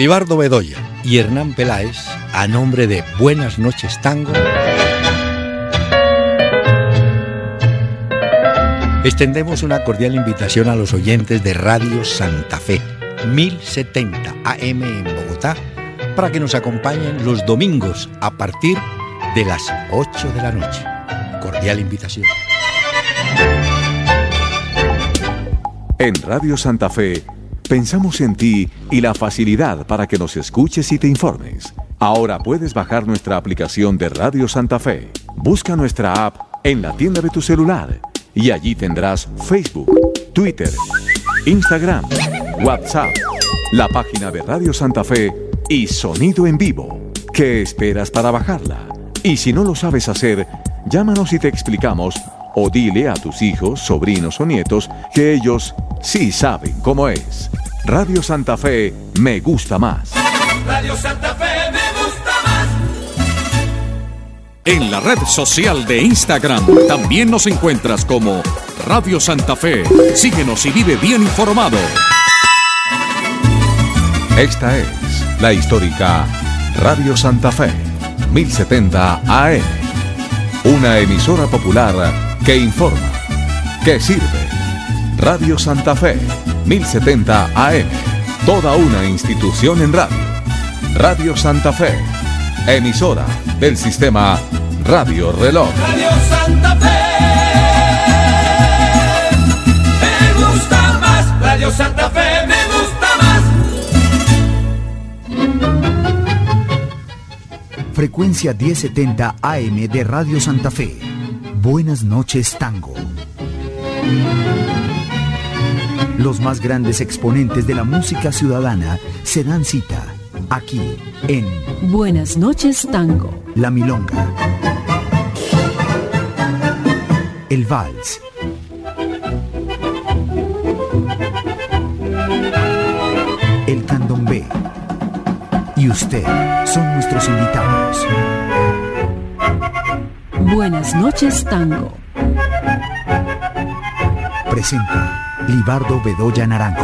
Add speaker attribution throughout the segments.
Speaker 1: Libardo Bedoya y Hernán Peláez, a nombre de Buenas noches Tango, extendemos una cordial invitación a los oyentes de Radio Santa Fe, 1070 AM en Bogotá, para que nos acompañen los domingos a partir de las 8 de la noche. Cordial invitación.
Speaker 2: En Radio Santa Fe, pensamos en ti y la facilidad para que nos escuches y te informes. Ahora puedes bajar nuestra aplicación de Radio Santa Fe. Busca nuestra app en la tienda de tu celular y allí tendrás Facebook, Twitter, Instagram, WhatsApp, la página de Radio Santa Fe y sonido en vivo. ¿Qué esperas para bajarla? Y si no lo sabes hacer, llámanos y te explicamos, o dile a tus hijos, sobrinos o nietos que ellos sí saben cómo es. Radio Santa Fe me gusta más.
Speaker 3: Radio Santa Fe me gusta más.
Speaker 4: En la red social de Instagram también nos encuentras como Radio Santa Fe. Síguenos y vive bien informado.
Speaker 2: Esta es la histórica Radio Santa Fe, 1070 AM. Una emisora popular que informa, que sirve. Radio Santa Fe, 1070 AM. Toda una institución en radio. Radio Santa Fe, emisora del sistema Radio Reloj.
Speaker 3: Radio Santa Fe me gusta más. Radio Santa Fe me gusta más.
Speaker 5: Frecuencia 1070 AM de Radio Santa Fe. Buenas noches Tango. Los más grandes exponentes de la música ciudadana se dan cita aquí en
Speaker 6: Buenas noches Tango.
Speaker 5: La Milonga, el Vals, el Candombe y usted son nuestros invitados.
Speaker 6: Buenas noches Tango.
Speaker 5: Presenta Libardo Bedoya Naranjo.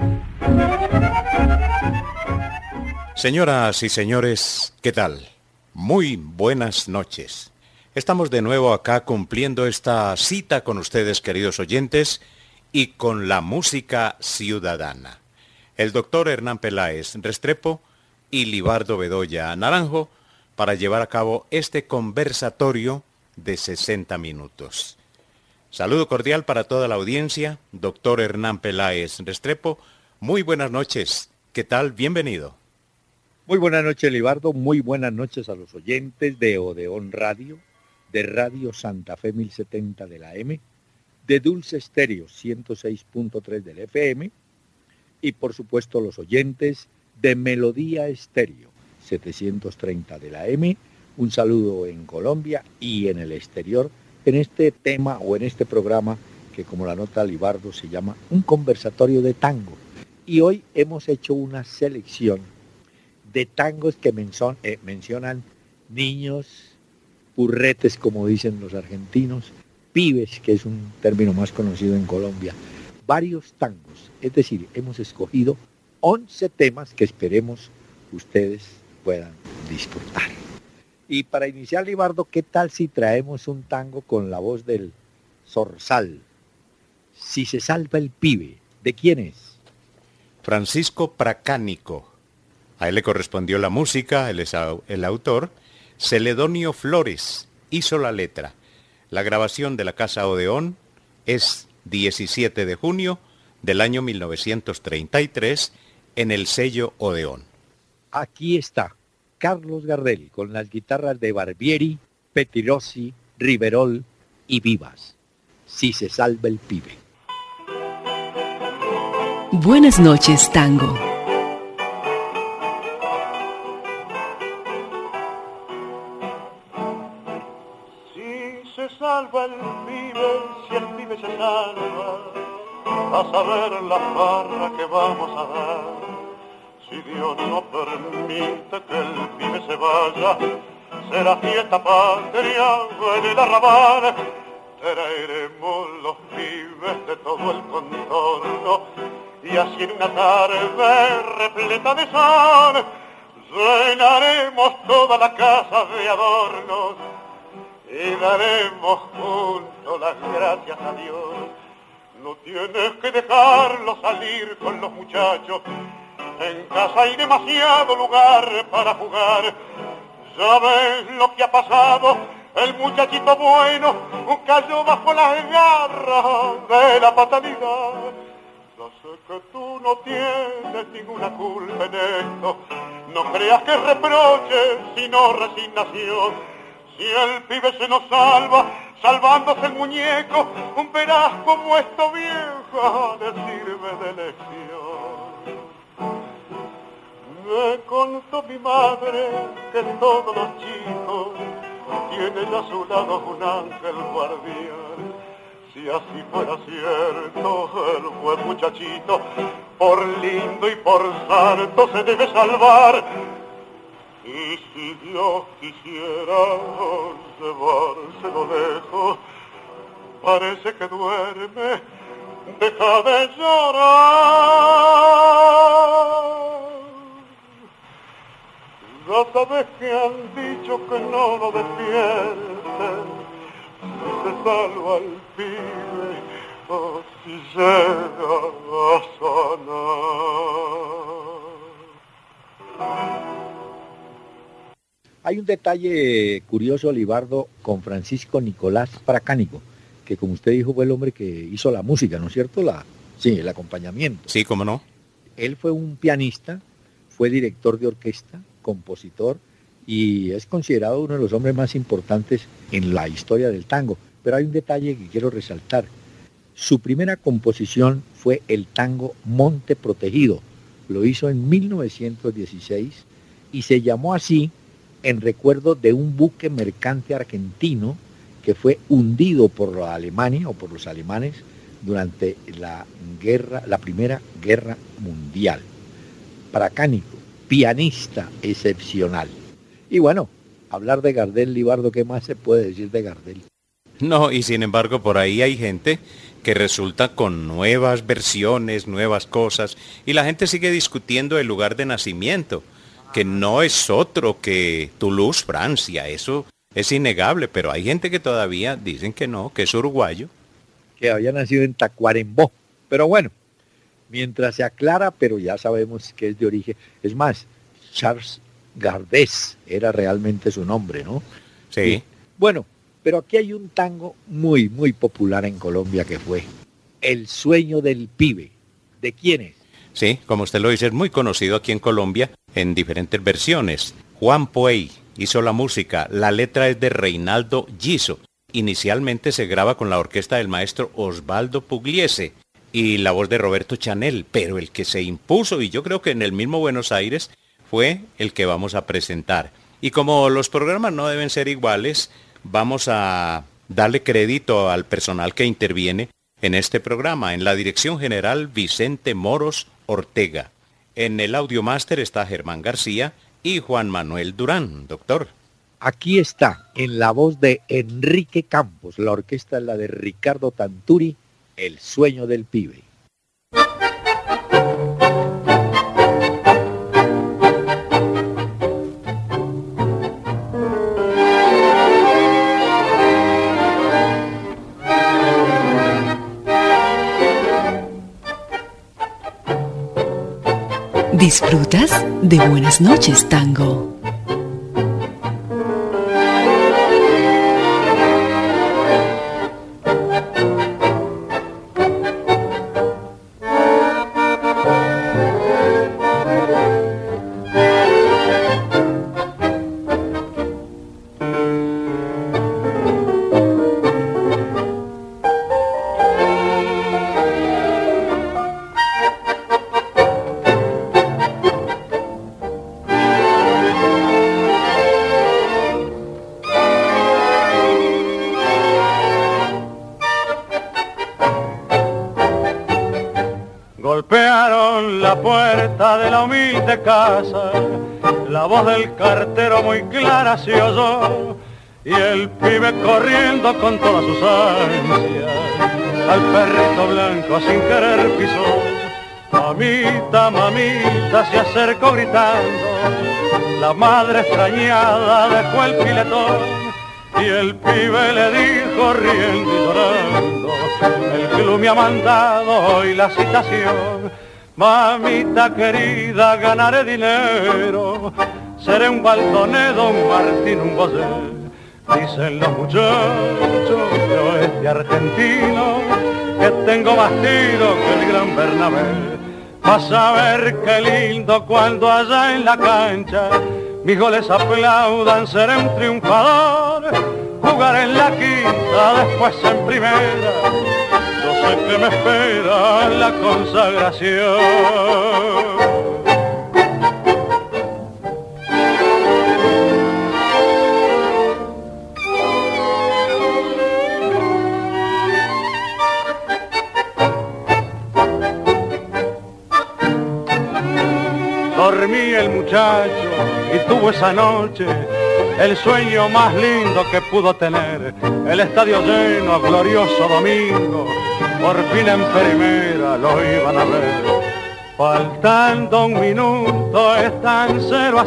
Speaker 7: Señoras y señores, ¿qué tal? Muy buenas noches. Estamos de nuevo acá cumpliendo esta cita con ustedes, queridos oyentes, y con la música ciudadana. El doctor Hernán Peláez Restrepo y Libardo Bedoya Naranjo para llevar a cabo este conversatorio de 60 minutos. Saludo cordial para toda la audiencia, doctor Hernán Peláez Restrepo. Muy buenas noches. ¿Qué tal? Bienvenido.
Speaker 8: Muy buenas noches, Libardo. Muy buenas noches a los oyentes de Odeón Radio, de Radio Santa Fe 1070 de la M, de Dulce Estéreo 106.3 del FM y, por supuesto, los oyentes de Melodía Estéreo 730 de la M. Un saludo en Colombia y en el exterior, en este tema o en este programa que, como la nota Libardo, se llama Un Conversatorio de Tango. Y hoy hemos hecho una selección de tangos que mencionan niños, purretes, como dicen los argentinos, pibes, que es un término más conocido en Colombia. Varios tangos, es decir, hemos escogido 11 temas que esperemos ustedes puedan disfrutar. Y para iniciar, Libardo, ¿qué tal si traemos un tango con la voz del Zorzal? Si se salva el pibe, ¿de quién es?
Speaker 7: Francisco Pracánico. A él le correspondió la música, él es el autor. Celedonio Flores hizo la letra. La grabación de la Casa Odeón es 17 de junio del año 1933 en el sello Odeón.
Speaker 8: Aquí está Carlos Gardel con las guitarras de Barbieri, Petirossi, Riverol y Vivas. Si se salva el pibe.
Speaker 6: Buenas noches Tango.
Speaker 9: Si se salva el pibe, si el pibe se salva, a saber la farra que vamos a dar. Si Dios no permite que el pibe se vaya, será fiesta patria en el arrabal. Traeremos los pibes de todo el contorno y así en una tarde repleta de sol llenaremos toda la casa de adornos y daremos juntos las gracias a Dios. No tienes que dejarlo salir con los muchachos, en casa hay demasiado lugar para jugar. Ya ves lo que ha pasado, el muchachito bueno cayó bajo las garras de la fatalidad. Ya sé que tú no tienes ninguna culpa en esto, no creas que es reproche, sino resignación. Si el pibe se nos salva, salvándose el muñeco, verás como esto vieja le sirve de lección. Me contó mi madre que todos los chicos tienen a su lado un ángel guardián. Si así fuera cierto, el buen muchachito, por lindo y por santo, se debe salvar. Y si Dios quisiera llevárselo lejos, parece que duerme, deja de llorar. Ya sabes que han dicho que no lo despierten, si se salva al pibe o si llega a sanar.
Speaker 8: Hay un detalle curioso, Libardo, con Francisco Nicolás Pracánico, que como usted dijo fue el hombre que hizo la música, ¿no es cierto? Sí, el acompañamiento.
Speaker 7: Sí, cómo no.
Speaker 8: Él fue un pianista, fue director de orquesta, compositor y es considerado uno de los hombres más importantes en la historia del tango. Pero hay un detalle que quiero resaltar. Su primera composición fue el tango Monte Protegido. Lo hizo en 1916 y se llamó así en recuerdo de un buque mercante argentino que fue hundido por la Alemania o por los alemanes durante la Primera Guerra Mundial. Pracánico, pianista excepcional. Y bueno, hablar de Gardel, Libardo, ¿qué más se puede decir de Gardel?
Speaker 7: No, y sin embargo por ahí hay gente que resulta con nuevas versiones, nuevas cosas, y la gente sigue discutiendo el lugar de nacimiento, que no es otro que Toulouse, Francia. Eso es innegable, pero hay gente que todavía dicen que no, que es uruguayo.
Speaker 8: Que había nacido en Tacuarembó. Pero bueno, mientras se aclara, pero ya sabemos que es de origen. Es más, Charles Gardés era realmente su nombre, ¿no?
Speaker 7: Sí.
Speaker 8: Y, bueno, pero aquí hay un tango muy, muy popular en Colombia que fue El sueño del pibe. ¿De quién es?
Speaker 7: Sí, como usted lo dice, es muy conocido aquí en Colombia en diferentes versiones. Juan Puey hizo la música, la letra es de Reinaldo Giso. Inicialmente se graba con la orquesta del maestro Osvaldo Pugliese y la voz de Roberto Chanel, pero el que se impuso, y yo creo que en el mismo Buenos Aires, fue el que vamos a presentar. Y como los programas no deben ser iguales, vamos a darle crédito al personal que interviene en este programa. En la dirección general, Vicente Moros Ortega. En el audiomáster está Germán García y Juan Manuel Durán, doctor.
Speaker 8: Aquí está, en la voz de Enrique Campos, la orquesta es la de Ricardo Tanturi, El sueño del pibe.
Speaker 6: ¿Disfrutas de Buenas noches, Tango?
Speaker 9: Golpearon la puerta de la humilde casa, la voz del cartero muy clara se oyó, y el pibe corriendo con todas sus ansias, al perrito blanco sin querer pisó. Mamita, mamita, se acercó gritando, la madre extrañada dejó el piletón y el pibe le dijo riendo y llorando, el club me ha mandado hoy la citación. Mamita querida, ganaré dinero, seré un Baldonedo, un Martín, un Bosé. Dicen los muchachos de oeste argentino que tengo más tiro que el gran Bernabé. Vas a ver qué lindo cuando allá en la cancha mis goles aplaudan, seré un triunfador. Jugaré en la quinta, después en primera, yo sé que me espera la consagración. Dormí el muchacho y tuvo esa noche el sueño más lindo que pudo tener. El estadio lleno, glorioso domingo, por fin en primera lo iban a ver. Faltando un minuto están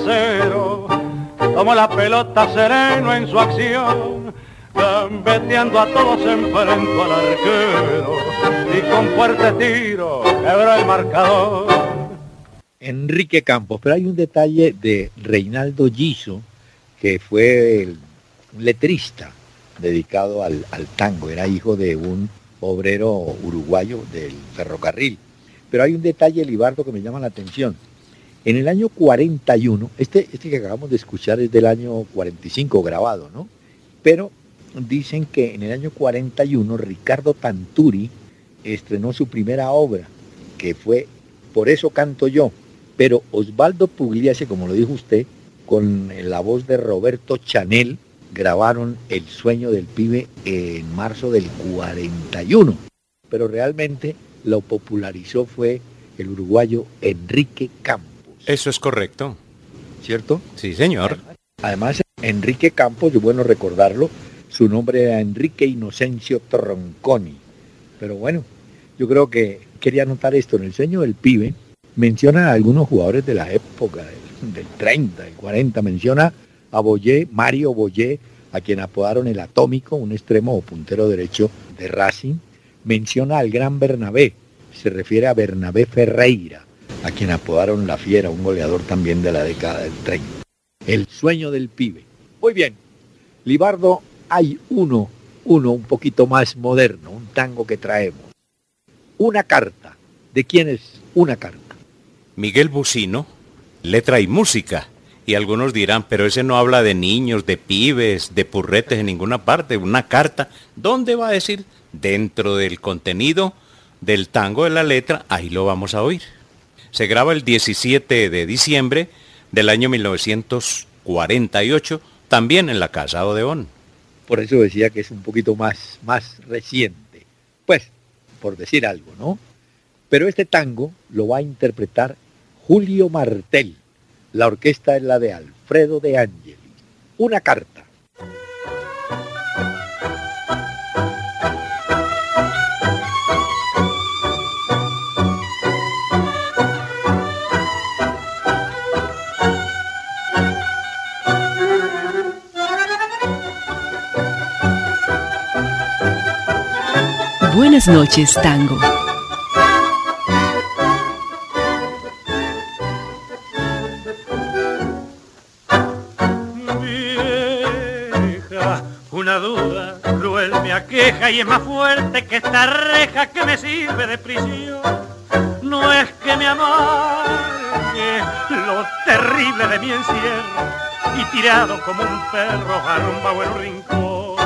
Speaker 9: 0-0, tomó la pelota sereno en su acción, gambeteando a todos enfrentó al arquero y con fuerte tiro quebró el marcador.
Speaker 8: Enrique Campos, pero hay un detalle de Reinaldo Giso, que fue el letrista dedicado al tango, era hijo de un obrero uruguayo del ferrocarril. Pero hay un detalle, Libardo, que me llama la atención. En el año 41, este que acabamos de escuchar es del año 45 grabado, ¿no? Pero dicen que en el año 41 Ricardo Tanturi estrenó su primera obra, que fue Por eso canto yo. Pero Osvaldo Pugliese, como lo dijo usted, con la voz de Roberto Chanel, grabaron El sueño del pibe en marzo del 41. Pero realmente lo popularizó fue el uruguayo Enrique Campos.
Speaker 7: Eso es correcto.
Speaker 8: ¿Cierto?
Speaker 7: Sí, señor.
Speaker 8: Además, Enrique Campos, es bueno recordarlo, su nombre era Enrique Inocencio Tronconi. Pero bueno, yo creo que quería anotar esto. En El sueño del pibe menciona a algunos jugadores de la época, del 30, del 40, menciona a Boyé, Mario Boyé, a quien apodaron el Atómico, un extremo o puntero derecho de Racing. Menciona al gran Bernabé, se refiere a Bernabé Ferreira, a quien apodaron La Fiera, un goleador también de la década del 30. El sueño del pibe. Muy bien, Libardo, hay uno un poquito más moderno, un tango que traemos. Una carta. ¿De quién es Una carta?
Speaker 7: Miguel Bucino, letra y música. Y algunos dirán, pero ese no habla de niños, de pibes, de purretes en ninguna parte. Una carta, ¿dónde va a decir? Dentro del contenido del tango de la letra, ahí lo vamos a oír. Se graba el 17 de diciembre del año 1948, también en la Casa Odeón.
Speaker 8: Por eso decía que es un poquito más reciente. Pues, por decir algo, ¿no? Pero este tango lo va a interpretar Julio Martel. La orquesta es la de Alfredo de Ángelis. Una carta.
Speaker 6: Buenas noches, tango.
Speaker 9: Una duda cruel me aqueja y es más fuerte que esta reja que me sirve de prisión. No es que me amargue lo terrible de mi encierro y tirado como un perro arrumbado en un rincón.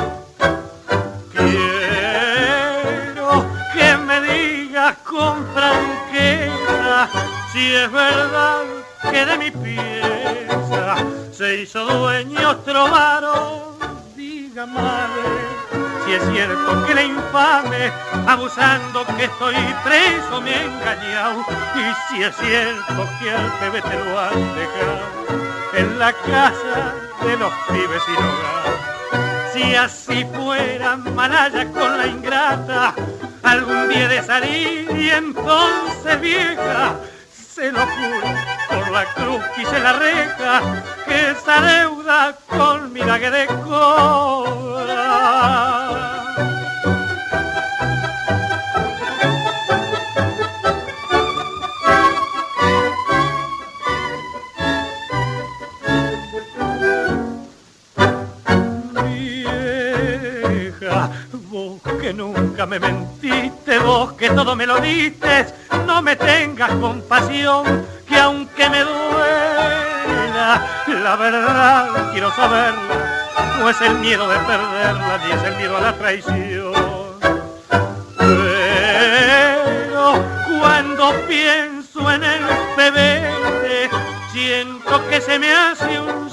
Speaker 9: Quiero que me digas con franqueza si es verdad que de mi pieza se hizo dueño otro varón. Madre, si es cierto que la infame, abusando que estoy preso, me ha engañado, y si es cierto que al bebé te lo han dejado en la casa de los pibes sin hogar. Si así fuera malaya con la ingrata,
Speaker 10: algún día de salir y entonces vieja, se lo juro por la cruz que hice la reja, que esa deuda con mi que de cobrar. Que nunca me mentiste, vos que todo me lo diste, no me tengas compasión, que aunque me duela, la verdad quiero saberla, no es el miedo de perderla, ni es el miedo a la traición. Pero cuando pienso en el bebé, siento que se me hace un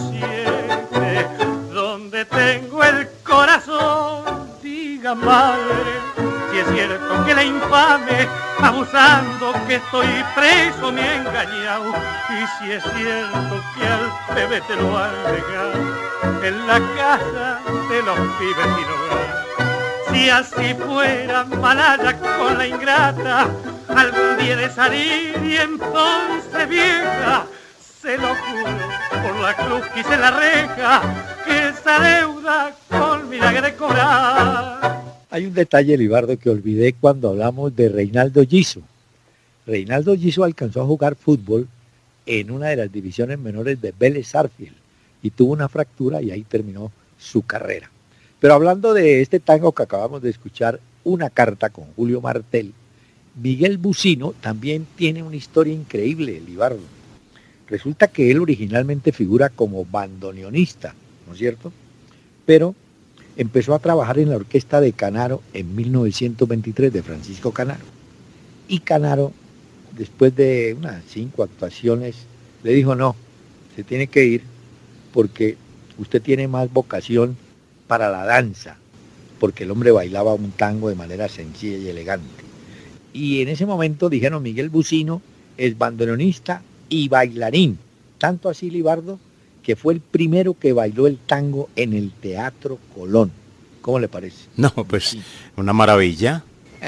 Speaker 10: 7, donde tengo el corazón. Diga madre, si es cierto que la infame, abusando que estoy preso, me ha engañado. Y si es cierto que al bebé te lo han dejado en la casa de los pibes sin hogar. Si así fuera malaya con la ingrata, algún día de salir y entonces vieja, se lo juro por la cruz que hice la reja, que esa deuda con milagre de cobrar.
Speaker 8: Hay un detalle, Libardo, que olvidé cuando hablamos de Reinaldo Giso. Reinaldo Giso alcanzó a jugar fútbol en una de las divisiones menores de Vélez Sarsfield y tuvo una fractura y ahí terminó su carrera. Pero hablando de este tango que acabamos de escuchar, Una carta con Julio Martel, Miguel Bucino también tiene una historia increíble, Libardo. Resulta que él originalmente figura como bandoneonista, ¿no es cierto? Pero empezó a trabajar en la orquesta de Canaro en 1923, de Francisco Canaro. Y Canaro, después de unas 5 actuaciones, le dijo, no, se tiene que ir porque usted tiene más vocación para la danza, porque el hombre bailaba un tango de manera sencilla y elegante. Y en ese momento dijeron, Miguel Bucino es bandoneonista y bailarín, tanto así, Libardo, que fue el primero que bailó el tango en el Teatro Colón. ¿Cómo le parece?
Speaker 7: No, pues sí, una maravilla.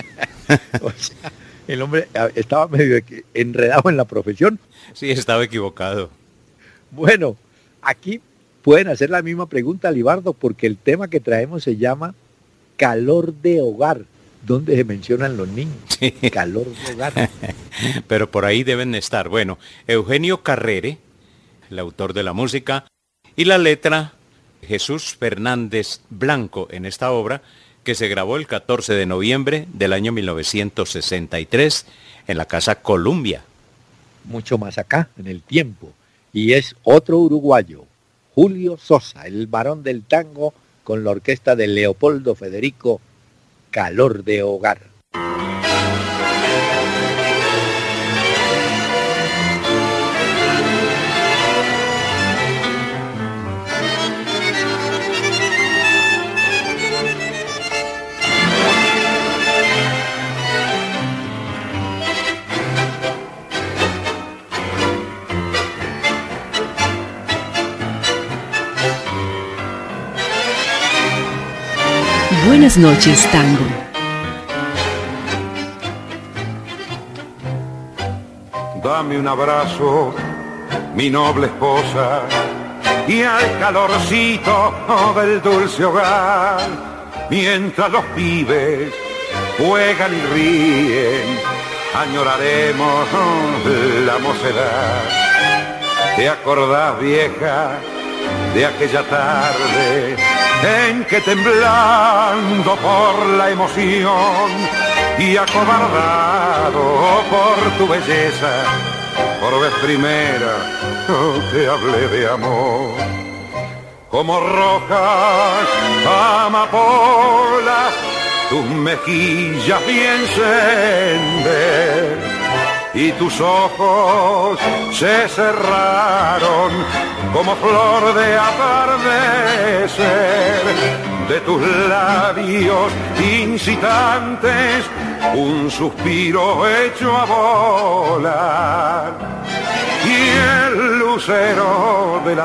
Speaker 8: O sea, el hombre estaba medio enredado en la profesión.
Speaker 7: Sí, estaba equivocado.
Speaker 8: Bueno, aquí pueden hacer la misma pregunta, Libardo, porque el tema que traemos se llama Calor de Hogar, donde se mencionan los niños. Sí. Calor de hogar.
Speaker 7: Pero por ahí deben estar. Bueno, Eugenio Carrere, el autor de la música, y la letra, Jesús Fernández Blanco, en esta obra, que se grabó el 14 de noviembre del año 1963 en la Casa Columbia.
Speaker 8: Mucho más acá, en el tiempo. Y es otro uruguayo, Julio Sosa, el varón del tango, con la orquesta de Leopoldo Federico, Calor de Hogar.
Speaker 6: Buenas noches, tango.
Speaker 9: Dame un abrazo, mi noble esposa, y al calorcito del dulce hogar, mientras los pibes juegan y ríen, añoraremos la mocedad. ¿Te acordás, vieja, de aquella tarde en que temblando por la emoción y acobardado por tu belleza, por vez primera te hablé de amor? Como rojas amapolas, tus mejillas vi encender y tus ojos se cerraron como flor de atardecer. De tus labios incitantes un suspiro hecho a volar, y el lucero de la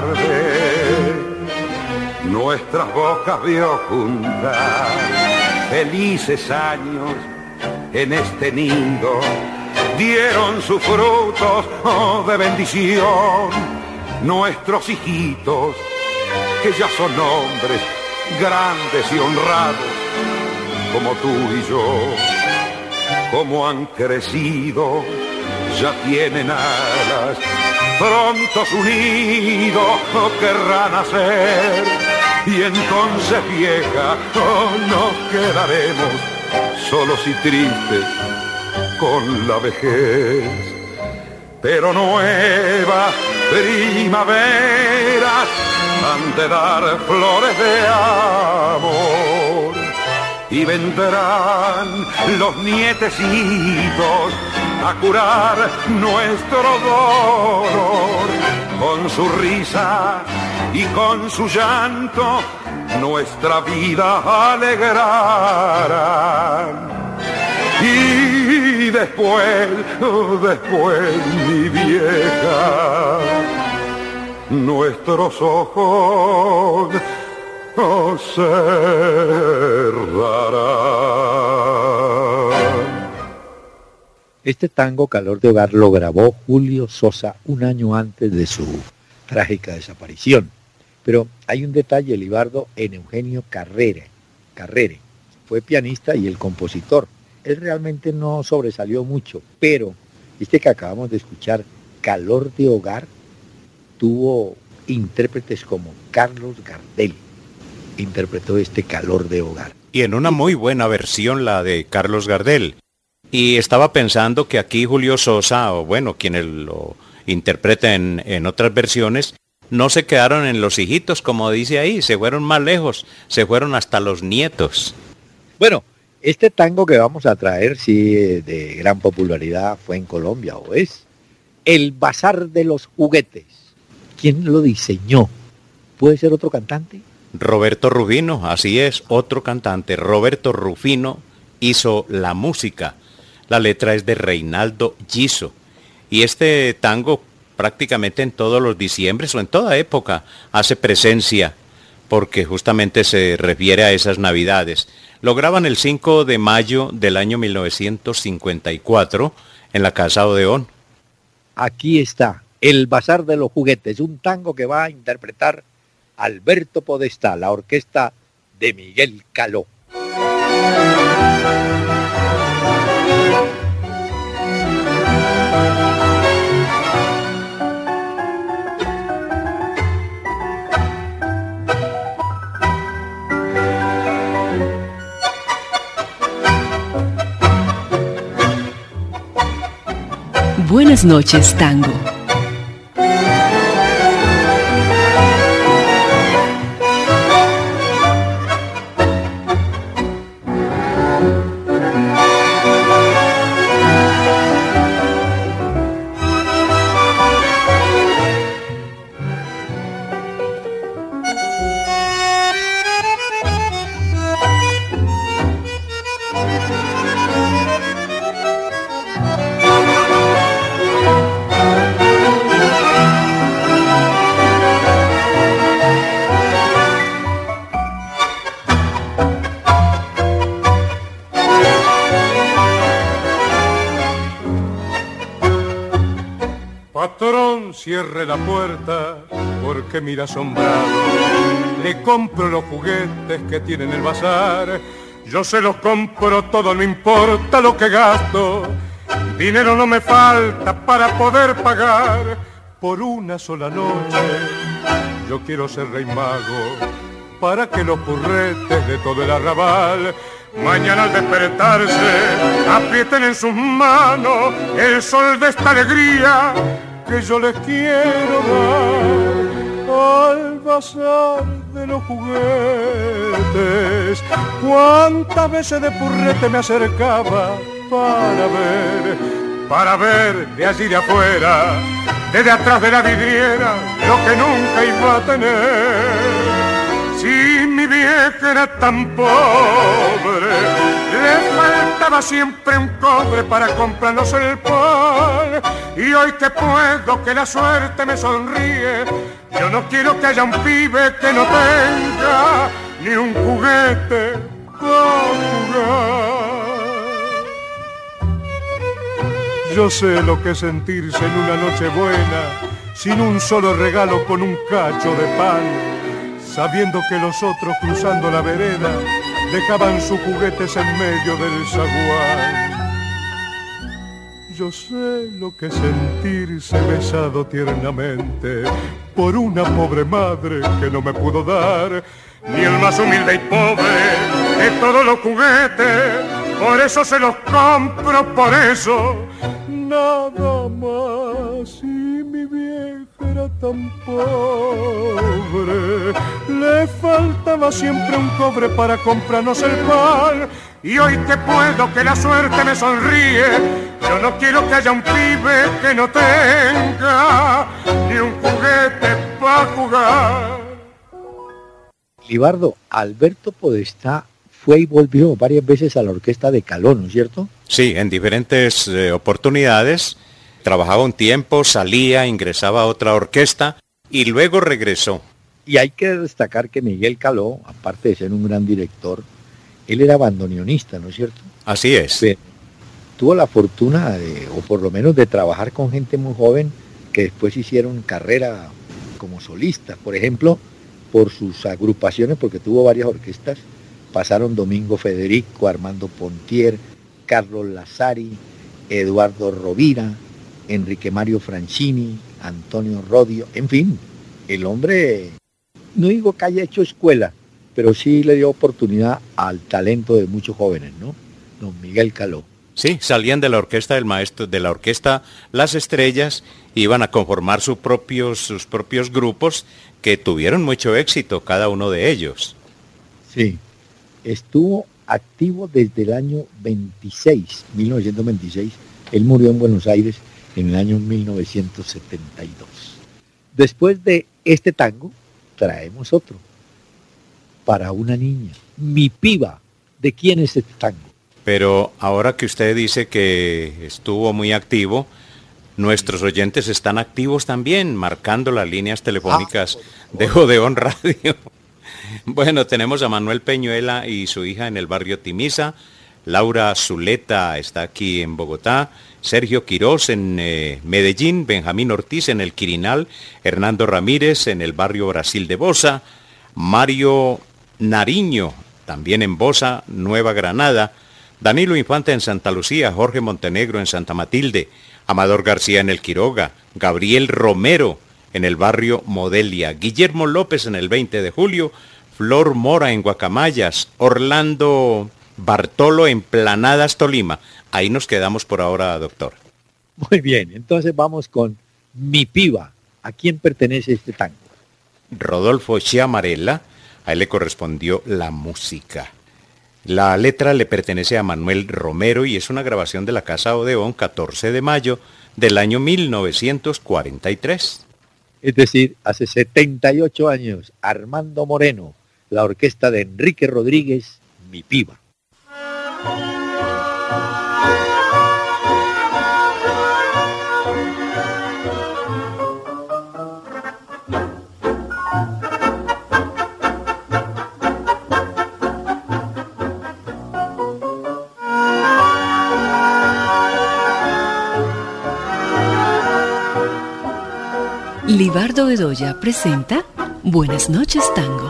Speaker 9: tarde nuestras bocas vio juntar.
Speaker 11: felices años en este nido dieron sus frutos de bendición. Nuestros hijitos, que ya son hombres grandes y honrados, como tú y yo, como han crecido, ya tienen alas, pronto su nido querrán hacer, y entonces vieja nos quedaremos solos y tristes con la vejez. Pero nuevas primaveras han de dar flores de amor, y vendrán los nietecitos a curar nuestro dolor. Con su risa y con su llanto nuestra vida alegrarán. Y después, mi vieja, nuestros ojos cerrarán.
Speaker 8: Este tango Calor de Hogar lo grabó Julio Sosa un año antes de su trágica desaparición. Pero hay un detalle, Libardo, en Eugenio Carrere. Fue pianista y el compositor. Él realmente no sobresalió mucho, pero este que acabamos de escuchar, Calor de Hogar, tuvo intérpretes como Carlos Gardel. Interpretó este Calor de Hogar.
Speaker 7: Y en una muy buena versión la de Carlos Gardel. Y estaba pensando que aquí Julio Sosa, o bueno, quienes lo interpreten en otras versiones, no se quedaron en los hijitos, como dice ahí, se fueron más lejos, se fueron hasta los nietos.
Speaker 8: Bueno, este tango que vamos a traer, sí, de gran popularidad, fue en Colombia, o es El Bazar de los Juguetes. ¿Quién lo diseñó? ¿Puede ser otro cantante?
Speaker 7: Roberto Rufino, así es, otro cantante. Roberto Rufino hizo la música. La letra es de Reinaldo Giso. Y este tango prácticamente en todos los diciembres o en toda época hace presencia, porque justamente se refiere a esas navidades. Lo graban el 5 de mayo del año 1954 en la Casa Odeón.
Speaker 8: Aquí está, El Bazar de los Juguetes, un tango que va a interpretar Alberto Podestá, la orquesta de Miguel Caló.
Speaker 6: Buenas noches, tango.
Speaker 12: Patrón, cierre la puerta, porque mira asombrado. Le compro los juguetes que tiene en el bazar. Yo se los compro todo, no importa lo que gasto. Dinero no me falta para poder pagar por una sola noche. Yo quiero ser rey mago para que los curretes de todo el arrabal mañana al despertarse aprieten en sus manos el sol de esta alegría que yo les quiero dar al bazar de los juguetes. Cuántas veces de purrete me acercaba para ver de allí de afuera, desde atrás de la vidriera, lo que nunca iba a tener. Si mi vieja era tan pobre, le faltaba siempre un cobre para comprarnos el pan. Y hoy que puedo, que la suerte me sonríe, yo no quiero que haya un pibe que no tenga ni un juguete pa' jugar. Yo sé lo que es sentirse en una noche buena, sin un solo regalo, con un cacho de pan, sabiendo que los otros cruzando la vereda dejaban sus juguetes en medio del zaguán. Yo sé lo que es sentirse besado tiernamente por una pobre madre que no me pudo dar ni el más humilde y pobre de todos los juguetes. Por eso se los compro, por eso nada más. Y mi vieja era tan pobre, le faltaba siempre un cobre para comprarnos el pan. Y hoy que puedo, que la suerte me sonríe, yo no quiero que haya un pibe que no tenga ni un juguete para jugar.
Speaker 8: Libardo, Alberto Podestá fue y volvió varias veces a la orquesta de Caló, ¿no es cierto?
Speaker 7: Sí, en diferentes oportunidades. Trabajaba un tiempo, salía, ingresaba a otra orquesta y luego regresó.
Speaker 8: Y hay que destacar que Miguel Caló, aparte de ser un gran director, él era bandoneonista, ¿no es cierto?
Speaker 7: Así es.
Speaker 8: Pero tuvo la fortuna de, o por lo menos de trabajar con gente muy joven que después hicieron carrera como solistas. Por ejemplo, por sus agrupaciones, porque tuvo varias orquestas, pasaron Domingo Federico, Armando Pontier, Carlos Lazzari, Eduardo Rovira, Enrique Mario Francini, Antonio Rodio, en fin, el hombre, no digo que haya hecho escuela, pero sí le dio oportunidad al talento de muchos jóvenes, ¿no? Don Miguel Caló.
Speaker 7: Sí, salían de la orquesta del maestro, de la orquesta Las Estrellas, iban a conformar sus propios grupos que tuvieron mucho éxito, cada uno de ellos.
Speaker 8: Sí, estuvo activo desde el año 1926. Él murió en Buenos Aires en el año 1972. Después de este tango, traemos otro. Para una niña, Mi Piba. ¿De quién es este tango?
Speaker 7: Pero ahora que usted dice que estuvo muy activo, nuestros oyentes están activos también, marcando las líneas telefónicas de Odeón Radio. Bueno, tenemos a Manuel Peñuela y su hija en el barrio Timisa, Laura Zuleta está aquí en Bogotá, Sergio Quirós en Medellín, Benjamín Ortiz en el Quirinal, Hernando Ramírez en el barrio Brasil de Bosa, Mario Nariño también en Bosa, Nueva Granada, Danilo Infante en Santa Lucía, Jorge Montenegro en Santa Matilde, Amador García en el Quiroga, Gabriel Romero en el barrio Modelia, Guillermo López en el 20 de julio, Flor Mora en Guacamayas, Orlando Bartolo en Planadas, Tolima. Ahí nos quedamos por ahora, doctor.
Speaker 8: Muy bien, entonces vamos con Mi Piba. ¿A quién pertenece este tango?
Speaker 7: Rodolfo Chiamarella, a él le correspondió la música. La letra le pertenece a Manuel Romero y es una grabación de la Casa Odeón, 14 de mayo del año 1943.
Speaker 8: Es decir, hace 78 años, Armando Moreno, la orquesta de Enrique Rodríguez, Mi Piba.
Speaker 6: Libardo Bedoya presenta Buenas noches, Tango.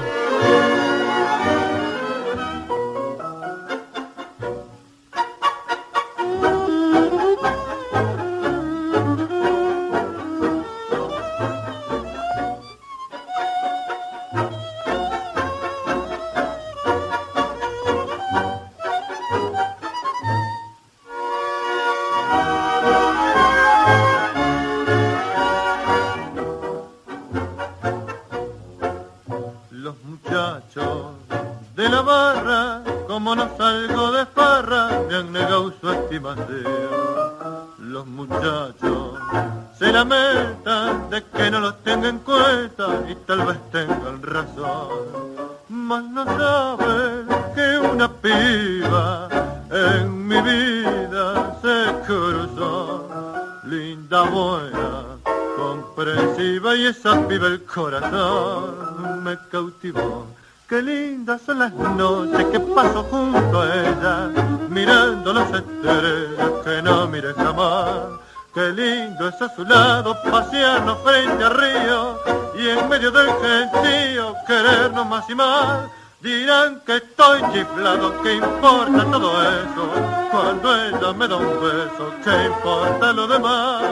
Speaker 9: Los muchachos se lamentan de que no los tengan en cuenta y tal vez tengan razón, mas no saben que una piba en mi vida se cruzó, linda, buena, comprensiva, y esa piba el corazón me cautivó.
Speaker 10: Qué lindas son las noches que paso junto a ella, mirando las estrellas que no mire jamás. Qué lindo es a su lado pasearnos frente al río y en medio del gentío querernos más y más. Dirán que estoy chiflado, ¿qué importa todo eso? Cuando ella me da un beso, ¿qué importa lo demás?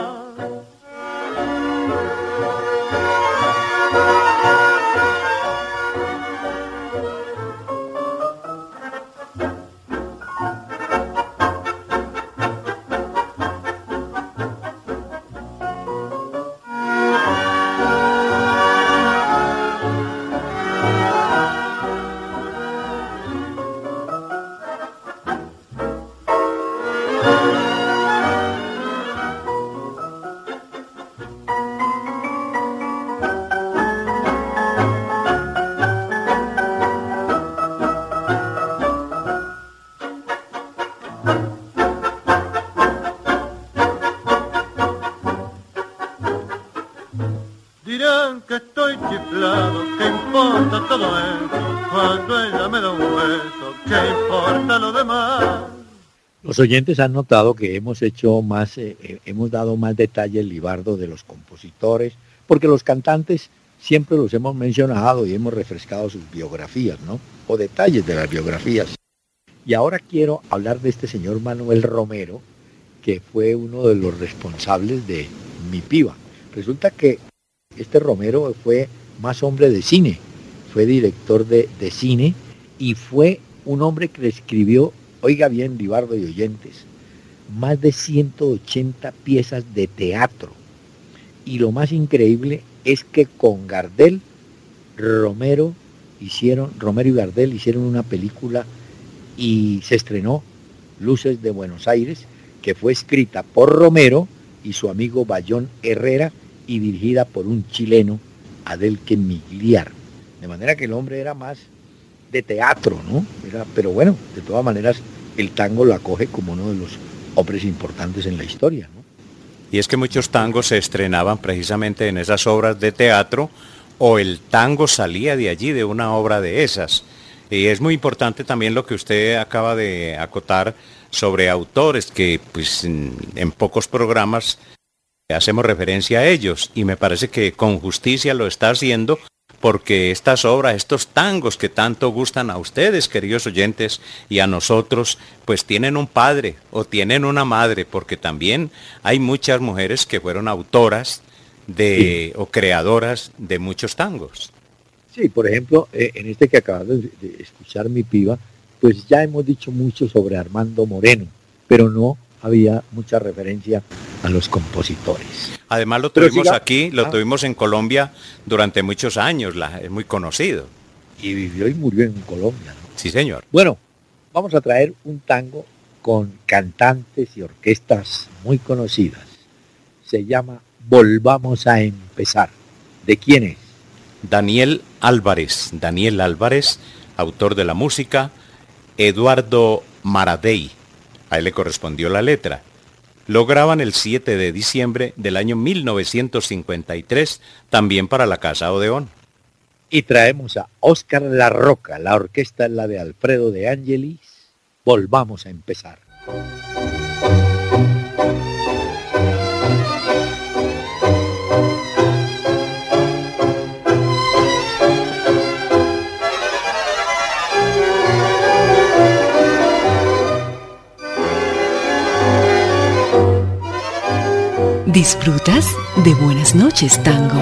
Speaker 10: Dirán que estoy chiflado, ¿qué importa todo eso? Cuando ella me da un beso, ¿qué importa lo demás?
Speaker 8: Los oyentes han notado que hemos hecho más, hemos dado más detalle, Libardo, de los compositores, porque los cantantes siempre los hemos mencionado y hemos refrescado sus biografías, ¿no? O detalles de las biografías. Y ahora quiero hablar de este señor Manuel Romero, que fue uno de los responsables de Mi Piba. Resulta que este Romero fue más hombre de cine, fue director de cine y fue un hombre que le escribió, oiga bien, Libardo y oyentes, más de 180 piezas de teatro. Y lo más increíble es que con Gardel, Romero y Gardel hicieron una película y se estrenó, Luces de Buenos Aires, que fue escrita por Romero y su amigo Bayón Herrera y dirigida por un chileno, Adelke Migliar. De manera que el hombre era más de teatro, ¿no? Pero bueno, de todas maneras, el tango lo acoge como uno de los hombres importantes en la historia, ¿no?
Speaker 7: Y es que muchos tangos se estrenaban precisamente en esas obras de teatro, o el tango salía de allí, de una obra de esas. Y es muy importante también lo que usted acaba de acotar sobre autores que pues en pocos programas hacemos referencia a ellos, y me parece que con justicia lo está haciendo, porque estas obras, estos tangos que tanto gustan a ustedes, queridos oyentes, y a nosotros, pues tienen un padre o tienen una madre, porque también hay muchas mujeres que fueron autoras de o creadoras de muchos tangos.
Speaker 8: Sí, por ejemplo, en este que acabas de escuchar, Mi Piba, pues ya hemos dicho mucho sobre Armando Moreno, pero no había mucha referencia a los compositores.
Speaker 7: Además lo tuvimos aquí, lo tuvimos en Colombia durante muchos años, es muy conocido.
Speaker 8: Y vivió y murió en Colombia, ¿no?
Speaker 7: Sí, señor.
Speaker 8: Bueno, vamos a traer un tango con cantantes y orquestas muy conocidas. Se llama Volvamos a Empezar. ¿De quién es?
Speaker 7: Daniel Álvarez, autor de la música, Eduardo Maradei, a él le correspondió la letra. Lo graban el 7 de diciembre del año 1953, también para la Casa Odeón.
Speaker 8: Y traemos a Óscar La Roca, la orquesta es la de Alfredo de Ángelis. Volvamos a empezar.
Speaker 6: ¿Disfrutas de Buenas noches, Tango?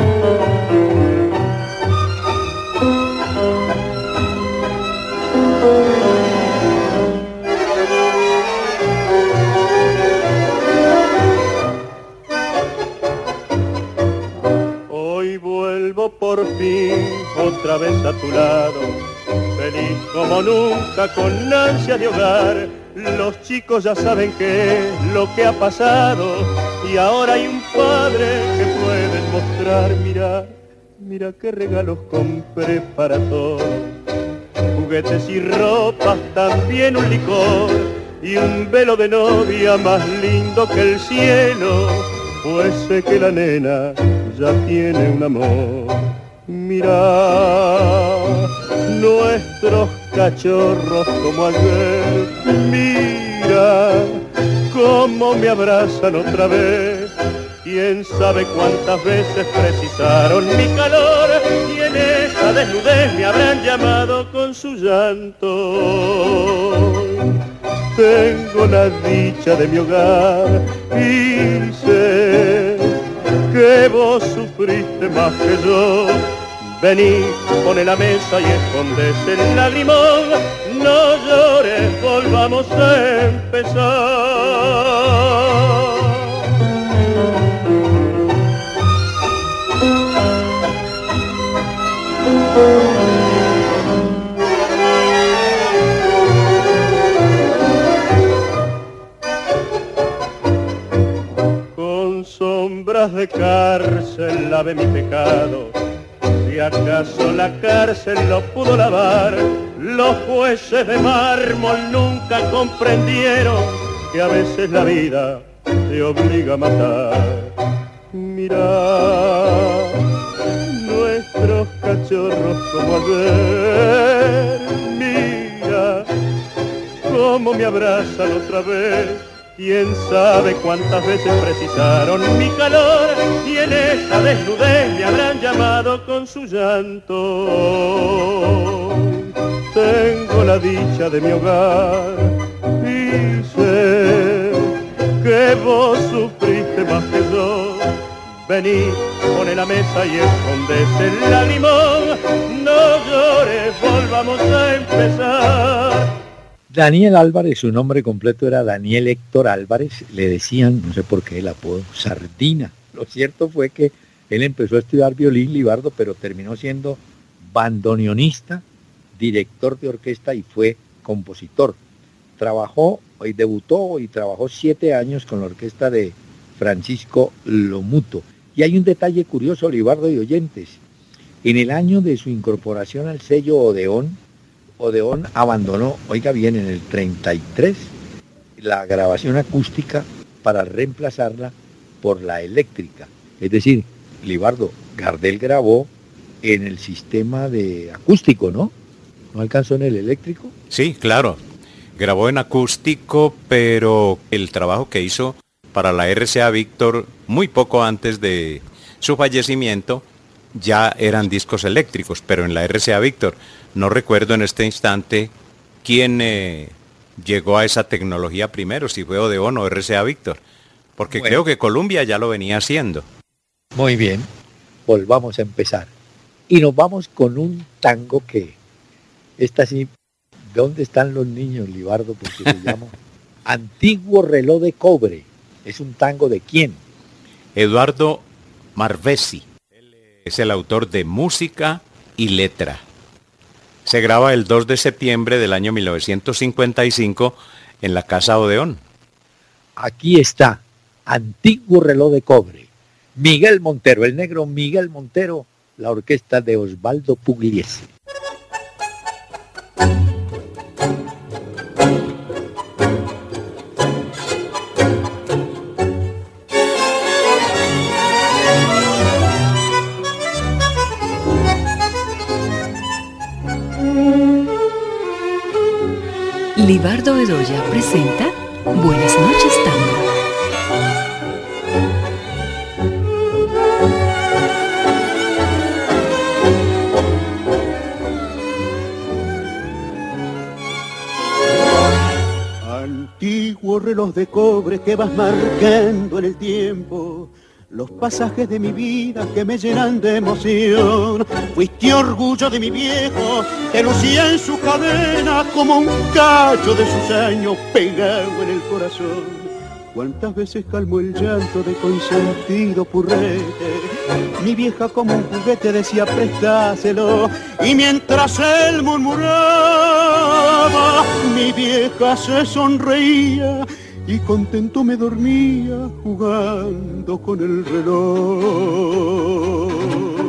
Speaker 10: Hoy vuelvo por fin otra vez a tu lado, feliz como nunca, con ansia de hogar. Los chicos ya saben qué es lo que ha pasado y ahora hay un padre que pueden mostrar. Mira qué regalos compré para todos, juguetes y ropas, también un licor y un velo de novia más lindo que el cielo, pues sé que la nena ya tiene un amor. Mira
Speaker 9: nuestros cachorros como ayer. Mira cómo me abrazan otra vez. Quién sabe cuántas veces precisaron mi calor y en esa desnudez me habrán llamado con su llanto. Tengo la dicha de mi hogar y sé que vos sufriste más que yo. Vení, pone la mesa y escondés el lagrimón. No llores, volvamos a empezar. Con sombras de cárcel lavé mi pecado. Si acaso la cárcel lo pudo lavar, los jueces de mármol nunca comprendieron que a veces la vida te obliga a matar. Mirá nuestros cachorros como ayer. Mira cómo me abrazan otra vez. Quién sabe cuántas veces precisaron mi calor y en esa desnudez me habrán llamado con su llanto. Tengo la dicha de mi hogar y sé que vos sufriste más que yo. Vení, pone la mesa y escondés el lagrimón. No llores, volvamos a empezar.
Speaker 8: Daniel Álvarez, su nombre completo era Daniel Héctor Álvarez, le decían, no sé por qué el apodo, Sardina. Lo cierto fue que él empezó a estudiar violín, Libardo, pero terminó siendo bandoneonista, director de orquesta y fue compositor. Trabajó y debutó y trabajó 7 años con la orquesta de Francisco Lomuto. Y hay un detalle curioso, Libardo y oyentes. En el año de su incorporación al sello Odeón abandonó, oiga bien, en el 33, la grabación acústica para reemplazarla por la eléctrica. Es decir, Libardo, Gardel grabó en el sistema de acústico, ¿no? ¿No alcanzó en el eléctrico?
Speaker 7: Sí, claro. Grabó en acústico, pero el trabajo que hizo para la RCA Víctor muy poco antes de su fallecimiento ya eran discos eléctricos, pero en la RCA Víctor no recuerdo en este instante quién llegó a esa tecnología primero, si fue Odeón o RCA Víctor, porque creo que Columbia ya lo venía haciendo.
Speaker 8: Muy bien, volvamos a empezar. Y nos vamos con un tango que, esta sí, ¿dónde están los niños, Libardo? Porque se llama Antiguo Reloj de Cobre. ¿Es un tango de quién?
Speaker 7: Eduardo Marvesi. Él es el autor de música y letra. Se graba el 2 de septiembre del año 1955 en la Casa Odeón.
Speaker 8: Aquí está, Antiguo Reloj de Cobre. Miguel Montero, el negro Miguel Montero, la orquesta de Osvaldo Pugliese.
Speaker 6: Libardo Bedoya presenta Buenas noches, Tango.
Speaker 13: Antiguo reloj de cobre que vas marcando en el tiempo los pasajes de mi vida que me llenan de emoción. Fuiste orgullo de mi viejo, que lucía en su cadena como un cacho de sus años pegado en el corazón. Cuántas veces calmó el llanto de consentido purrete, mi vieja como un juguete decía prestáselo, y mientras él murmuraba, mi vieja se sonreía y contento me dormía jugando con el reloj.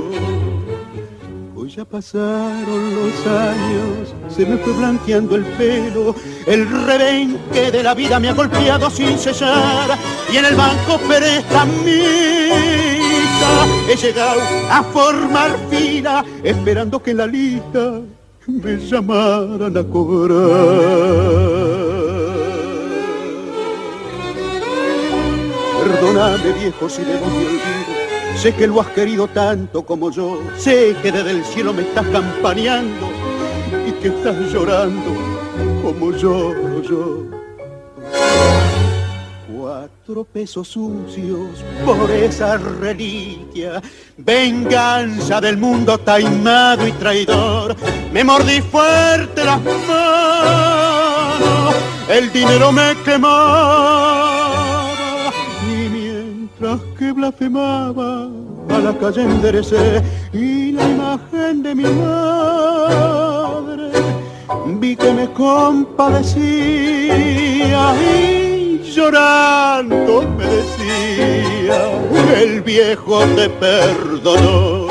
Speaker 13: Hoy ya pasaron los años, se me fue blanqueando el pelo, el rebenque de la vida me ha golpeado sin cesar, y en el banco prestamista he llegado a formar fila, esperando que en la lista me llamaran a cobrar. Perdóname, viejo, si de vos me olvido. Sé que lo has querido tanto como yo. Sé que desde el cielo me estás campaneando y que estás llorando como lloro yo. 4 pesos sucios por esa reliquia, venganza del mundo taimado y traidor. Me mordí fuerte las manos, el dinero me quemaba, y mientras que blasfemaba a la calle enderecé, y la imagen de mi madre vi que me compadecía, y llorando me decía, el viejo te perdonó.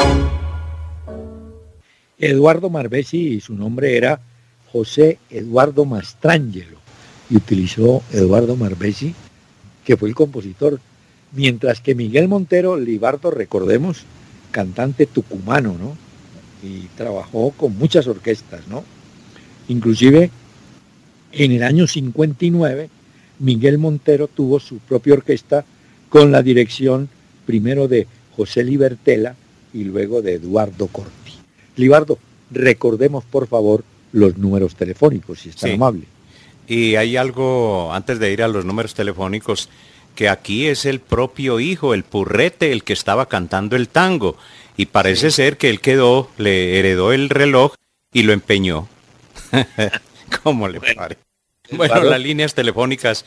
Speaker 8: Eduardo Marbesi, su nombre era José Eduardo Mastrangelo, y utilizó Eduardo Marbesi, que fue el compositor, mientras que Miguel Montero, Libardo, recordemos, cantante tucumano, ¿no? Y trabajó con muchas orquestas, ¿no? Inclusive, en el año 59, Miguel Montero tuvo su propia orquesta con la dirección primero de José Libertela y luego de Eduardo Corti. Libardo, recordemos por favor los números telefónicos, si es tan amable.
Speaker 7: Y hay algo, antes de ir a los números telefónicos, que aquí es el propio hijo, el Purrete, el que estaba cantando el tango. Y parece ser que él le heredó el reloj y lo empeñó. ¿Cómo le parece? Bueno, las líneas telefónicas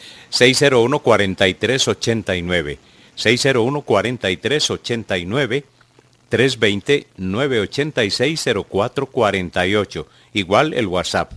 Speaker 7: 601-4389, 601-4389, 320-986-0448. Igual el WhatsApp,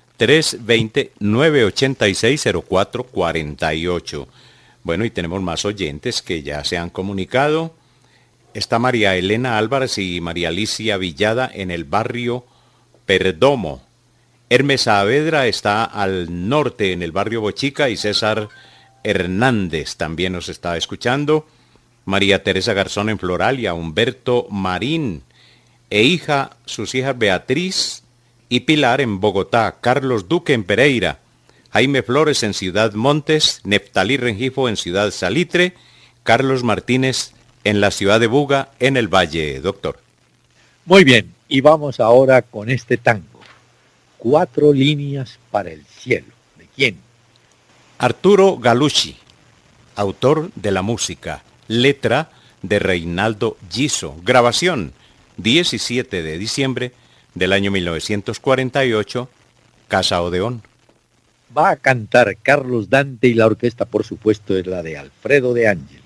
Speaker 7: 320-986-0448. Bueno, y tenemos más oyentes que ya se han comunicado. Está María Elena Álvarez y María Alicia Villada en el barrio Perdomo. Hermes Saavedra está al norte en el barrio Bochica y César Hernández también nos está escuchando. María Teresa Garzón en Floralia, Humberto Marín sus hijas Beatriz y Pilar en Bogotá, Carlos Duque en Pereira, Jaime Flores en Ciudad Montes, Neftalí Rengifo en Ciudad Salitre, Carlos Martínez en la ciudad de Buga en el Valle, doctor.
Speaker 8: Muy bien, y vamos ahora con este tango. 4 líneas para el cielo. ¿De quién?
Speaker 7: Arturo Galucci, autor de la música, letra de Reinaldo Giso, grabación 17 de diciembre del año 1948, Casa Odeón.
Speaker 8: Va a cantar Carlos Dante y la orquesta, por supuesto, es la de Alfredo de Ángelis.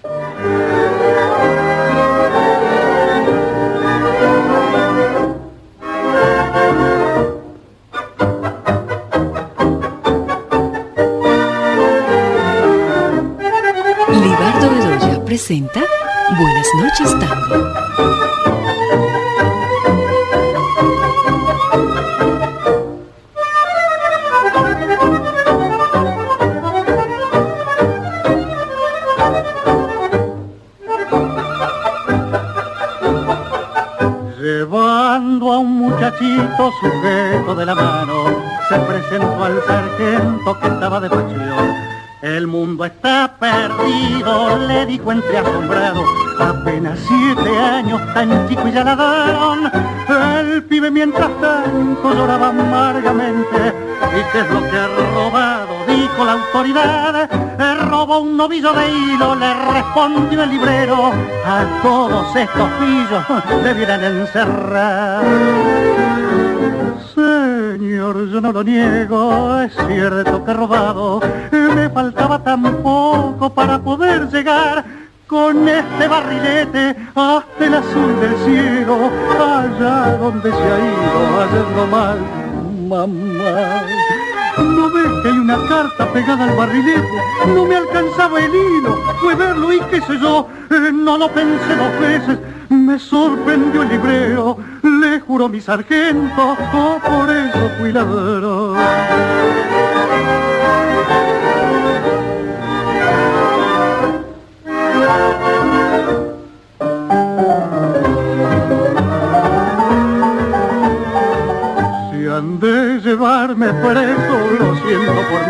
Speaker 6: Libardo Bedoya presenta Buenas noches, Tango.
Speaker 10: Llevando a un muchachito sujeto de la mano, se presentó al sargento que estaba de pasión. El mundo está perdido, le dijo entre asombrado, apenas 7 años, tan chico y ya la daron. El pibe mientras tanto lloraba amargamente. ¿Y qué es lo que ha robado?, dijo la autoridad. Robó un novillo de hilo, le respondió el librero. A todos estos pillos debieran encerrar. Señor, yo no lo niego, es cierto que he robado. Me faltaba tan poco para poder llegar con este barrilete hasta el azul del cielo, allá donde se ha ido ayer nomás, mamá. ¿No ves que hay una carta pegada al barrilete? No me alcanzaba el hilo, fue verlo y qué sé yo, no lo pensé 2 veces. Me sorprendió el librero, le juró mi sargento, por eso fui ladrón.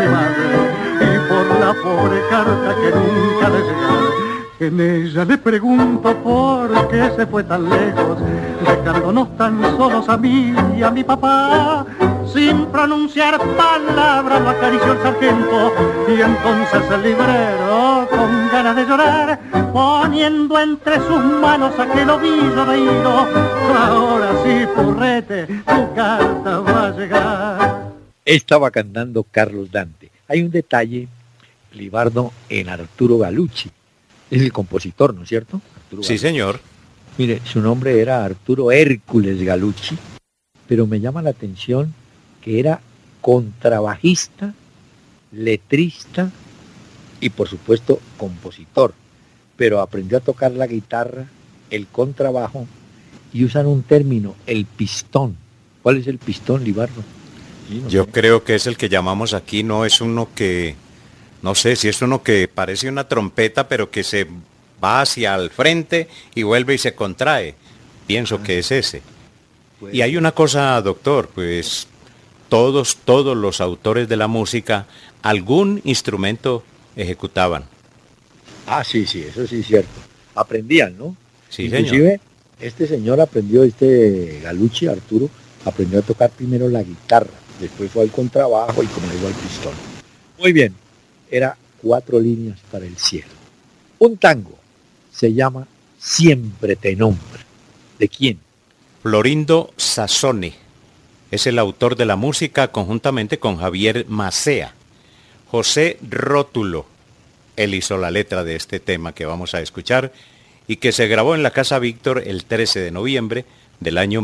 Speaker 10: mi madre y por la pobre carta que nunca le llegará. En ella le pregunto por qué se fue tan lejos, dejándonos tan solos a mí y a mi papá. Sin pronunciar palabras lo acarició el sargento y entonces el librero, con ganas de llorar, poniendo entre sus manos aquel ovillo de hilo, ahora sí, Purrete, tu carta va a llegar.
Speaker 8: Estaba cantando Carlos Dante. Hay un detalle, Libardo, en Arturo Galucci. Es el compositor, ¿no es cierto? Arturo
Speaker 7: Sí,
Speaker 8: Galucci.
Speaker 7: señor.
Speaker 8: Mire, su nombre era Arturo Hércules Galucci, pero me llama la atención que era contrabajista, letrista y por supuesto compositor, pero aprendió a tocar la guitarra, el contrabajo y usan un término, el pistón. ¿Cuál es el pistón, Libardo? Sí, no
Speaker 7: Yo
Speaker 8: sé.
Speaker 7: creo que es el que llamamos aquí, no es uno que, no sé si es uno que parece una trompeta, pero que se va hacia el frente y vuelve y se contrae. Pienso que es ese. Y hay una cosa, doctor, pues todos los autores de la música, algún instrumento ejecutaban.
Speaker 8: Ah, sí, eso sí es cierto. Aprendían, ¿no?
Speaker 7: Sí,
Speaker 8: Inclusive, este señor aprendió, Galucci, Arturo, aprendió a tocar primero la guitarra, después fue al contrabajo y como digo al pistón. Muy bien, era 4 líneas para el cielo. Un tango se llama Siempre te nombra. ¿De quién?
Speaker 7: Florindo Sassone es el autor de la música conjuntamente con Javier Macea. José Rótulo, él hizo la letra de este tema que vamos a escuchar y que se grabó en la Casa Víctor el 13 de noviembre del año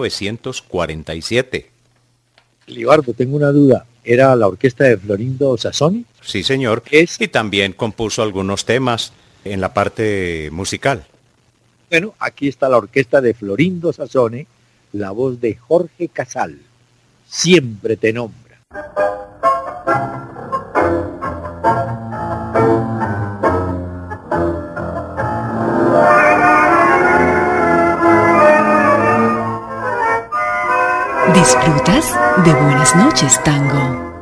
Speaker 7: 1947.
Speaker 8: Libardo, tengo una duda. ¿Era la orquesta de Florindo Sassone?
Speaker 7: Sí, señor. Y también compuso algunos temas en la parte musical.
Speaker 8: Bueno, aquí está la orquesta de Florindo Sassone, la voz de Jorge Casal. Siempre te nombra.
Speaker 6: ¿Disfrutas de Buenas noches, Tango?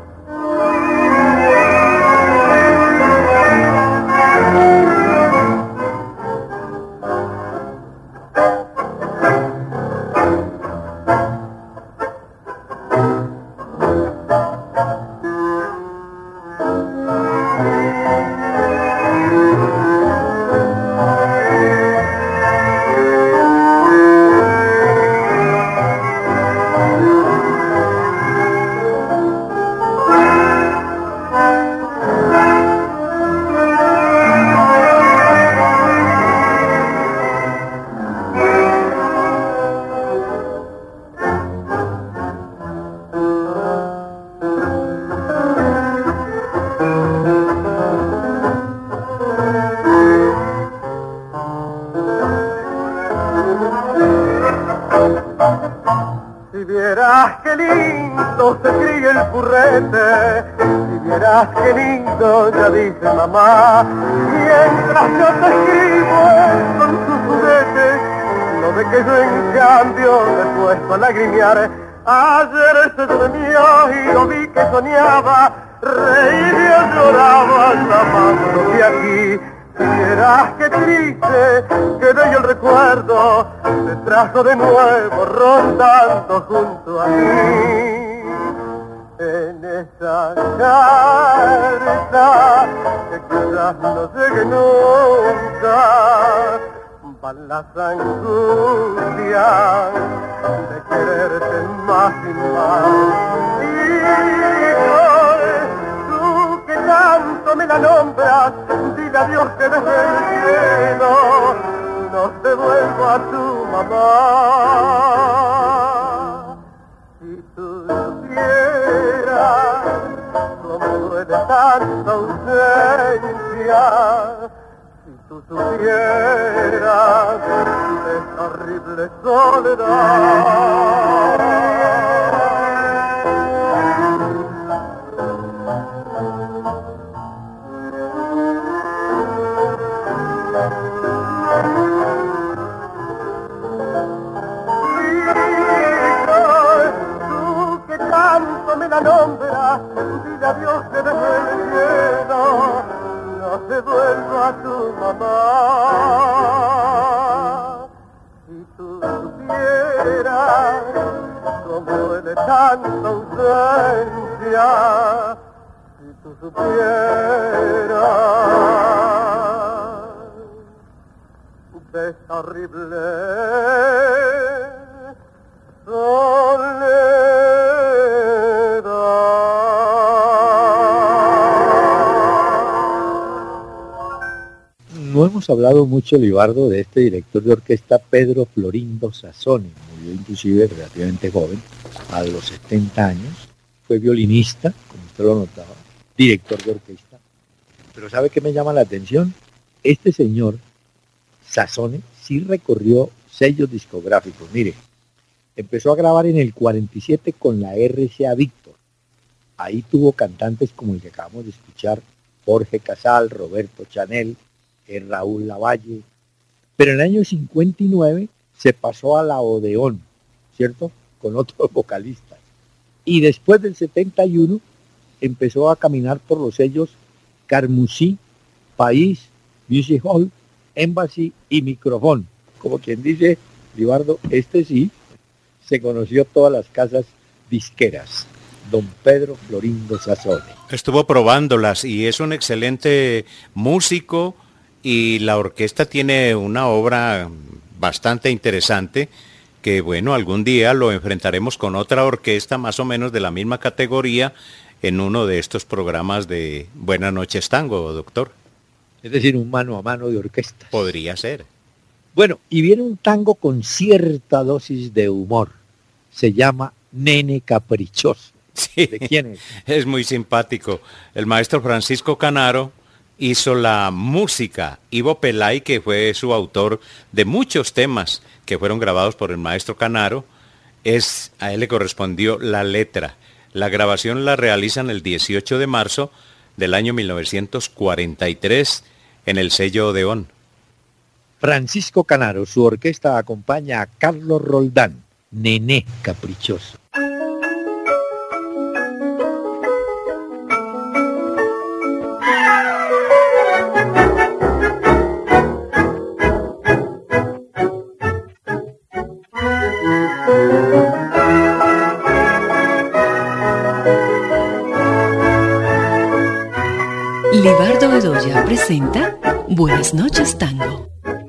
Speaker 10: Si vieras qué lindo se cría el Purrete, si vieras qué lindo ya dice mamá, mientras yo te escribo con sus juguetes, no ve que yo en cambio me he puesto a lagrimear. Ayer se durmió y lo vi que soñaba, reía, lloraba, llamándome aquí. Si vieras qué triste, qué bello el recuerdo, te trajo de nuevo rondando junto a mí. En esa carta que quizás no llegue nunca, van las angustias de quererte más y más. Tú que tanto me la nombras, dile a Dios que desde el cielo nos devuelvo a tu mamá. Si tú supieras cómo duele tanta ausencia, si tú supieras de esta horrible soledad. Tú que tanto me la nombras, dile a Dios que desde
Speaker 9: tanta ausencia, si tú supieras de esta horrible
Speaker 8: No hemos hablado mucho, Libardo, de este director de orquesta Pedro Florindo Sassone. Murió inclusive relativamente joven, a los 70 años. Fue violinista, como usted lo notaba, director de orquesta. Pero ¿sabe qué me llama la atención? Este señor, Sassone, sí recorrió sellos discográficos. Mire, empezó a grabar en el 47 con la RCA Víctor. Ahí tuvo cantantes como el que acabamos de escuchar, Jorge Casal, Roberto Chanel, Raúl Lavalle. Pero en el año 59 se pasó a la Odeón, ¿cierto? Con otros vocalistas. Y después del 71 empezó a caminar por los sellos Carmusí, País, Music Hall, Embassy y Microfón. Como quien dice, Libardo, este sí, se conoció todas las casas disqueras. Don Pedro Florindo Sassone.
Speaker 7: Estuvo probándolas y es un excelente músico y la orquesta tiene una obra bastante interesante que, bueno, algún día lo enfrentaremos con otra orquesta más o menos de la misma categoría en uno de estos programas de Buenas noches Tango, doctor.
Speaker 8: Es decir, un mano a mano de orquesta.
Speaker 7: Podría ser.
Speaker 8: Bueno, y viene un tango con cierta dosis de humor. Se llama Nene Caprichoso.
Speaker 7: Sí,
Speaker 8: ¿de quién es?
Speaker 7: Es muy simpático. El maestro Francisco Canaro hizo la música. Ivo Pelay, que fue su autor de muchos temas que fueron grabados por el maestro Canaro, a él le correspondió la letra. La grabación la realizan el 18 de marzo del año 1943 en el sello Odeón.
Speaker 8: Francisco Canaro, su orquesta acompaña a Carlos Roldán, Nené Caprichoso.
Speaker 6: Libardo Bedoya presenta Buenas noches Tango.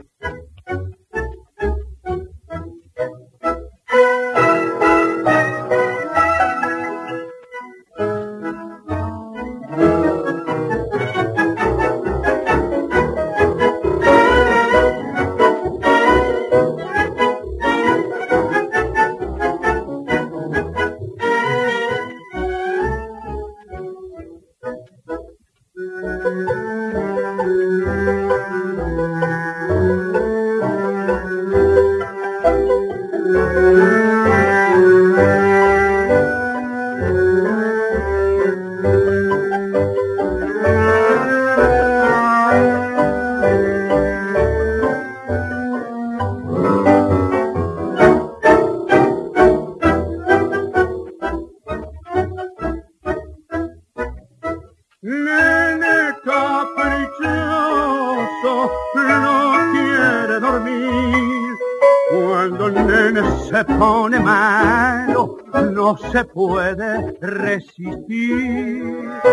Speaker 9: Se puede resistir.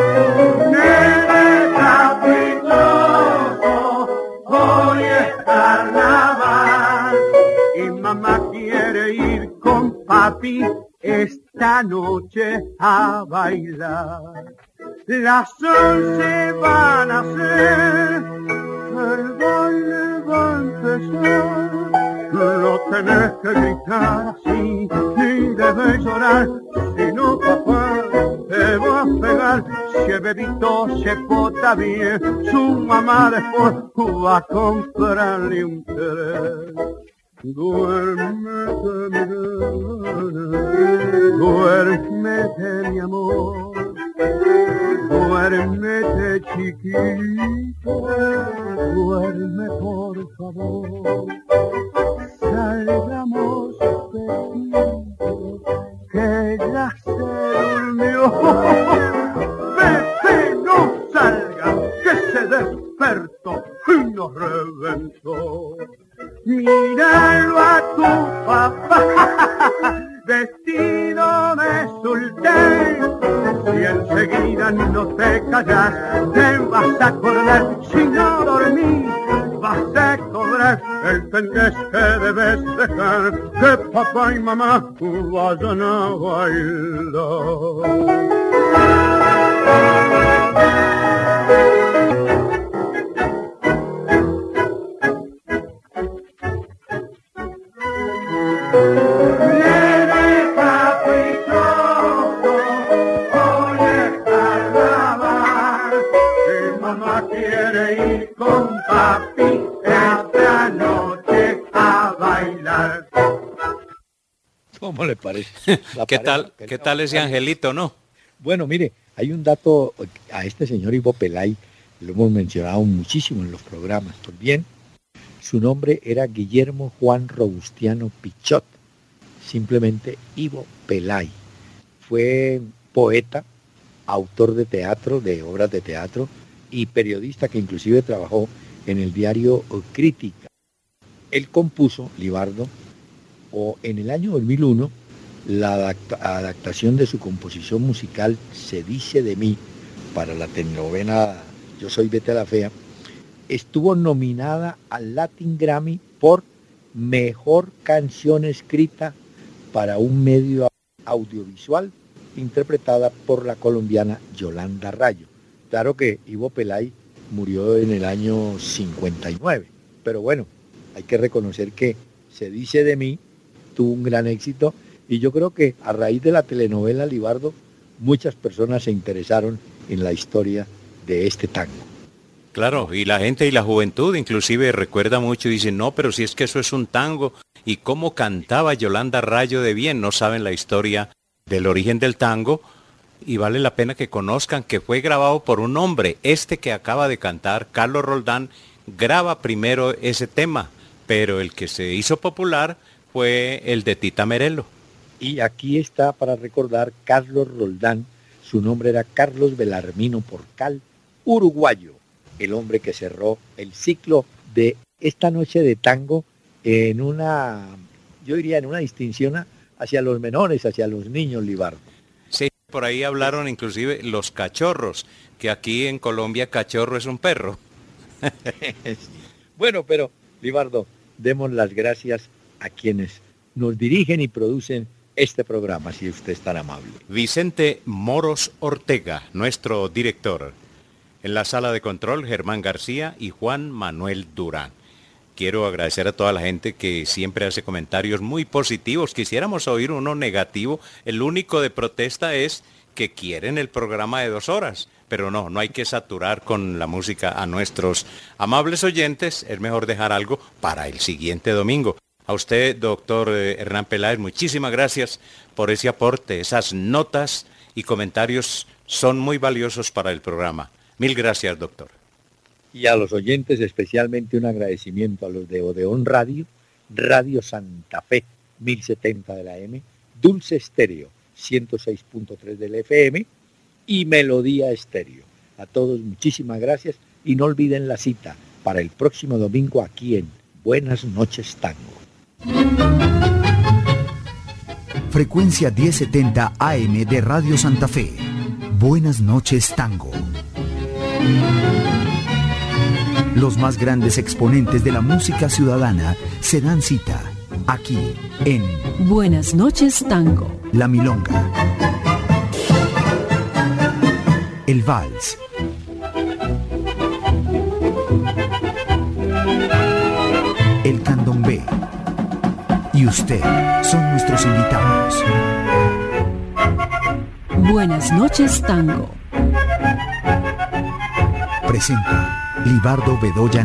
Speaker 9: Nene caprichoso, hoy es carnaval y mamá quiere ir con papi esta noche a bailar. Las 11 van a ser, el baile va a empezar. No tenés que gritar así, ni debes llorar, si no papá te va a pegar. Si el bebito se porta bien, su mamá después va a comprarle un tren. Duérmete, mi nena, duérmete, mi amor, duérmete, chiquito, duerme por favor. Salgamos pepito, que ya se durmió. Pepe, no salga, que se despertó y nos reventó. Míralo a tu papá,
Speaker 10: vestido de sultán. Si enseguida no te callas, te vas a acordar. Si no dormís, vas a cobrar el tendés que debes dejar, que papá y mamá vayan a bailar.
Speaker 8: ¿Cómo le parece?
Speaker 7: ¿Qué tal ese angelito, no?
Speaker 8: Bueno, mire, hay un dato a este señor Ivo Pelay, lo hemos mencionado muchísimo en los programas. Pues bien, su nombre era Guillermo Juan Robustiano Pichot, simplemente Ivo Pelay. Fue poeta, autor de teatro, de obras de teatro, y periodista que inclusive trabajó en el diario Crítica. Él compuso, Libardo, en el año 2001, la adaptación de su composición musical Se dice de mí, para la telenovela Yo soy Betty la Fea, estuvo nominada al Latin Grammy por Mejor Canción Escrita para un medio audiovisual, interpretada por la colombiana Yolanda Rayo. Claro que Ivo Pelay murió en el año 59, pero bueno, hay que reconocer que Se dice de mí tuvo un gran éxito, y yo creo que a raíz de la telenovela, Libardo, muchas personas se interesaron en la historia de este tango.
Speaker 7: Claro, y la gente y la juventud inclusive recuerda mucho y dice, no, pero si es que eso es un tango, y cómo cantaba Yolanda Rayo de bien, no saben la historia del origen del tango, y vale la pena que conozcan que fue grabado por un hombre. Este que acaba de cantar, Carlos Roldán, graba primero ese tema, pero el que se hizo popular fue el de Tita Merelo.
Speaker 8: Y aquí está para recordar Carlos Roldán, su nombre era Carlos Belarmino Porcal, uruguayo, el hombre que cerró el ciclo de esta noche de tango en una, yo diría, en una distinción hacia los menores, hacia los niños, Libardo.
Speaker 7: Sí, por ahí hablaron inclusive los cachorros, que aquí en Colombia cachorro es un perro.
Speaker 8: Bueno, pero Libardo, demos las gracias a quienes nos dirigen y producen este programa, si usted es tan amable.
Speaker 7: Vicente Moros Ortega, nuestro director. En la sala de control, Germán García y Juan Manuel Durán. Quiero agradecer a toda la gente que siempre hace comentarios muy positivos. Quisiéramos oír uno negativo. El único de protesta es que quieren el programa de 2 horas. Pero no hay que saturar con la música a nuestros amables oyentes. Es mejor dejar algo para el siguiente domingo. A usted, doctor Hernán Peláez, muchísimas gracias por ese aporte. Esas notas y comentarios son muy valiosos para el programa. Mil gracias, doctor.
Speaker 8: Y a los oyentes, especialmente un agradecimiento a los de Odeón Radio, Radio Santa Fe, 1070 de la M, Dulce Estéreo, 106.3 del FM y Melodía Estéreo. A todos muchísimas gracias y no olviden la cita para el próximo domingo aquí en Buenas Noches Tango.
Speaker 5: Frecuencia 1070 AM de Radio Santa Fe. Buenas Noches Tango. Los más grandes exponentes de la música ciudadana se dan cita aquí en
Speaker 6: Buenas Noches Tango.
Speaker 5: La Milonga, el Vals, el Candombe y usted son nuestros invitados.
Speaker 6: Buenas Noches Tango.
Speaker 5: Presenta Libardo Bedoya